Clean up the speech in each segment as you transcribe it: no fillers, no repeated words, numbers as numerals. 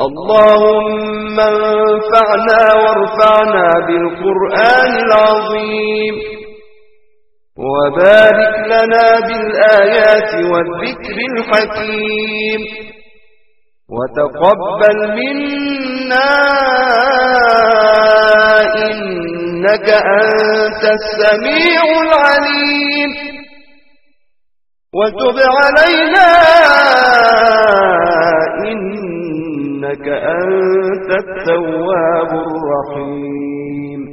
اللهم انفعنا وارفعنا بالقرآن العظيم وبارك لنا بالآيات والذكر الحكيم وتقبل منا إنك أنت السميع العليم وتب علينا إنك أنت التواب الرحيم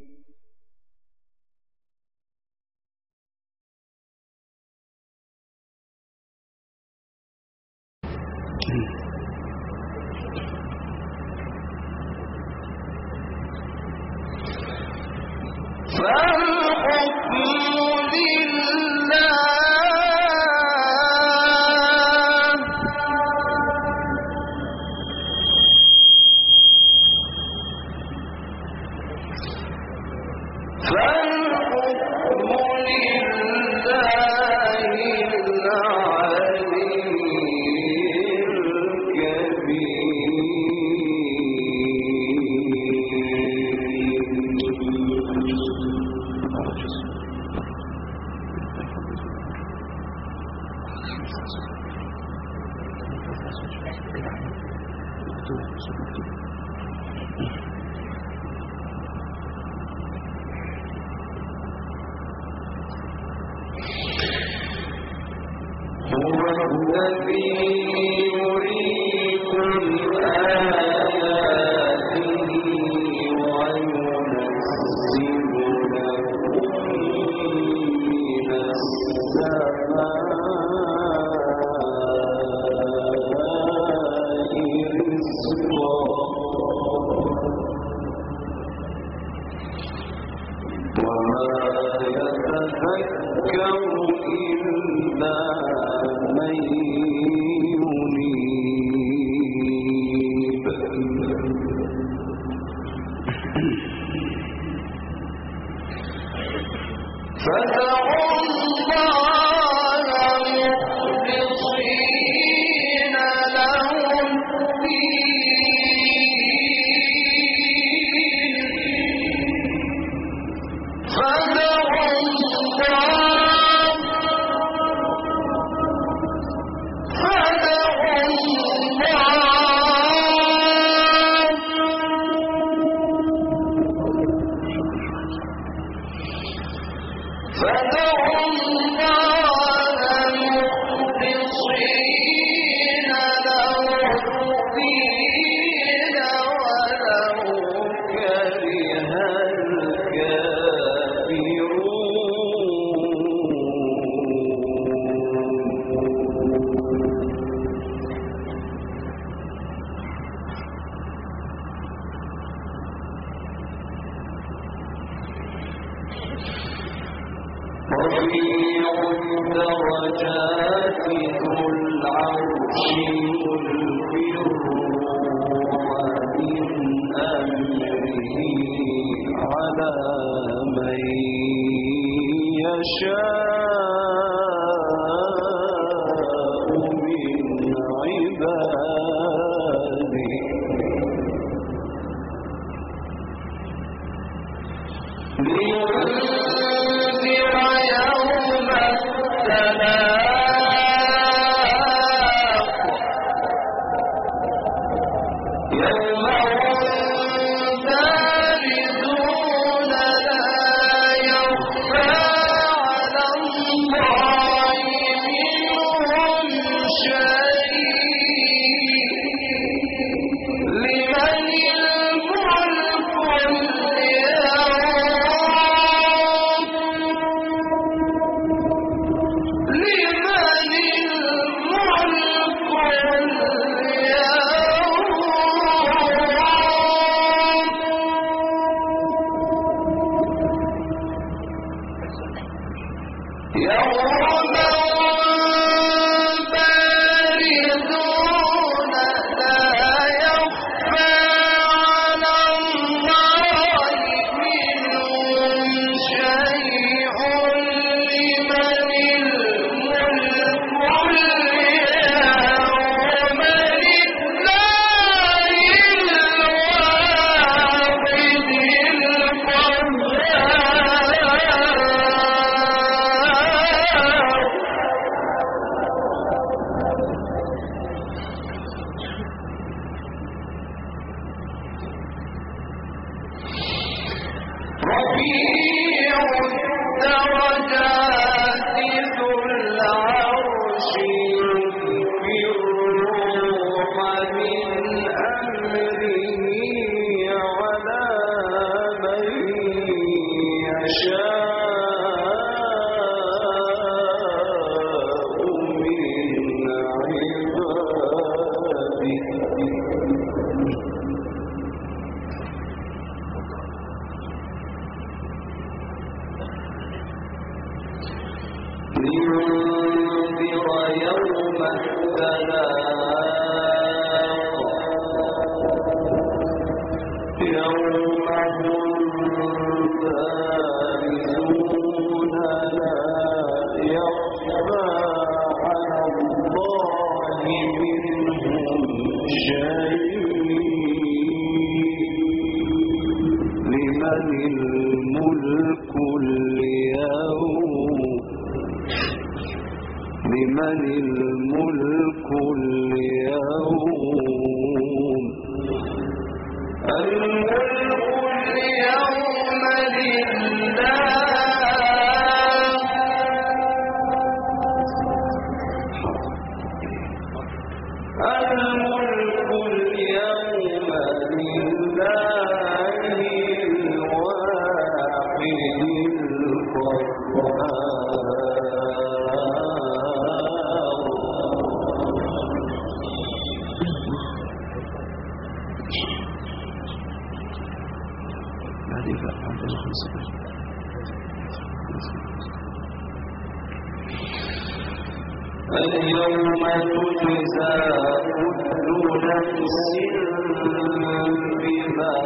فالحكم لله اليوم تجزى كل نفس بما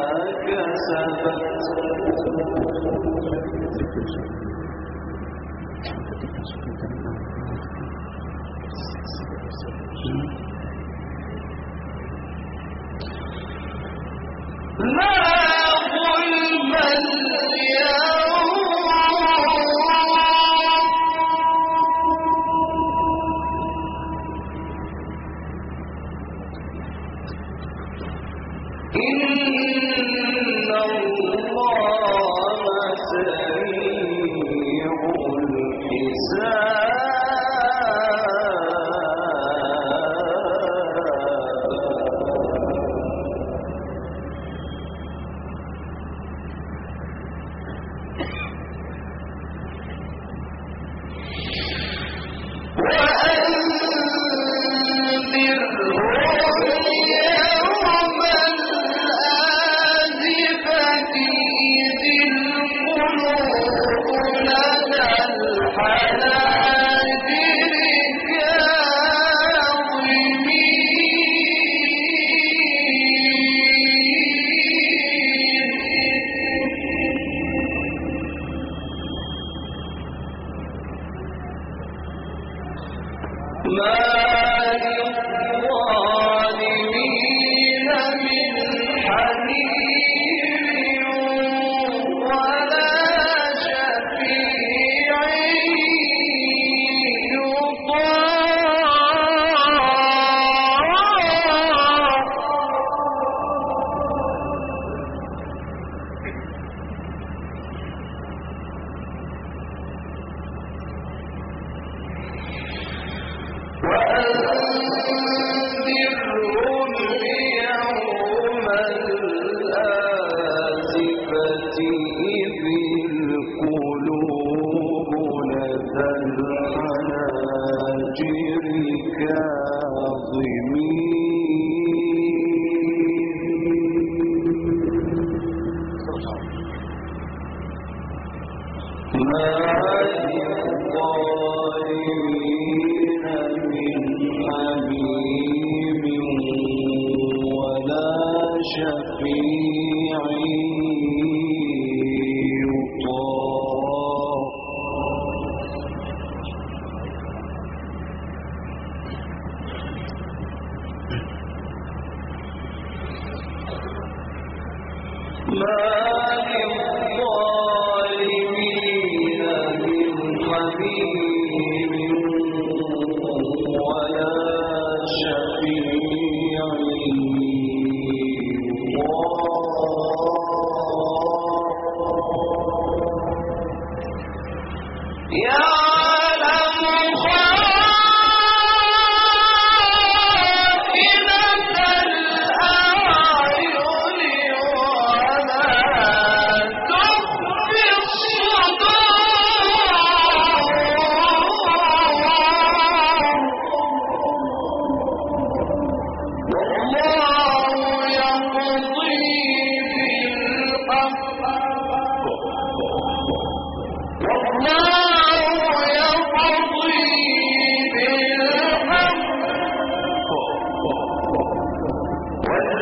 كسبت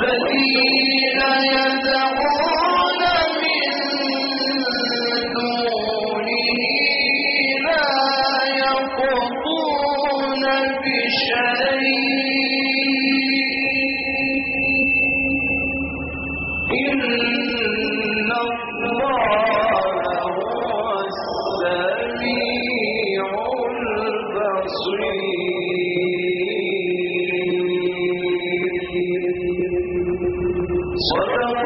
والذين يدعون من دونه لا يقضون بشيء إن الله هو السميع البصير صدق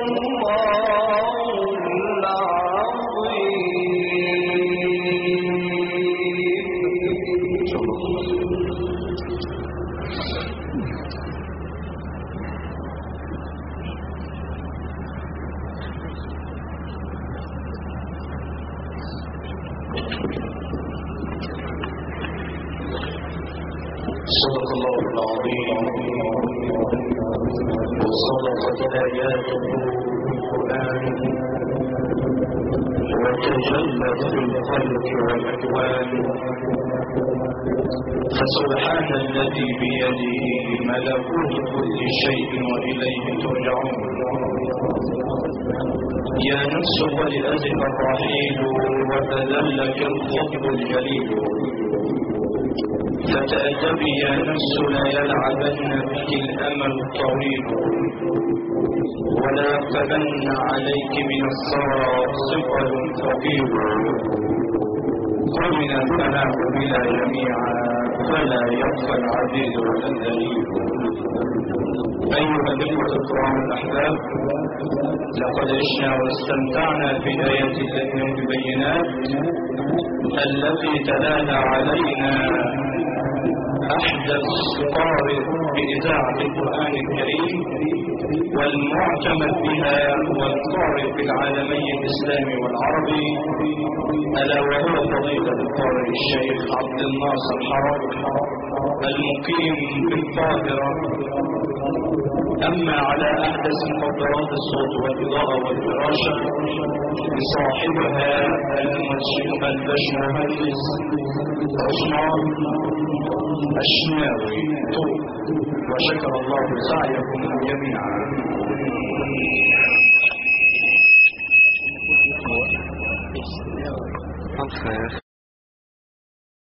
الله العظيم وصدقت آياته القرآن وتجلت في الخلق والأكوان فسبحان الذي بيده ملكوت كل شيء وإليه ترجعون يا نفس ولأجل الرحيل وتذلك الخطب الجليل فتأدبي يا نفس لا يلعبن بك الأمل الطويل ولا يقتبن عليك من الثرى ثقل ثقيل ومن الفناء بلا جميعا فلا يخفى العزيز ولا الذليل. أيها الإخوة الكرام الأحباب، لقد عشنا واستمتعنا في آيات الله البينات التي تلاها علينا أحدث قارئ بإذاعة القرآن الكريم والمعتمد بها والقارئ في العالمي الإسلامي والعربي، ألا وهو فضيلة القارئ الشيخ عبد الناصر حرب المقيم بالقاهرة. أما على أحدث مقدرات الصوت والإضاءة والفراشة لصاحبها الباشمهندس عثمان الشناوي، وشكر الله سعيكم جميعا.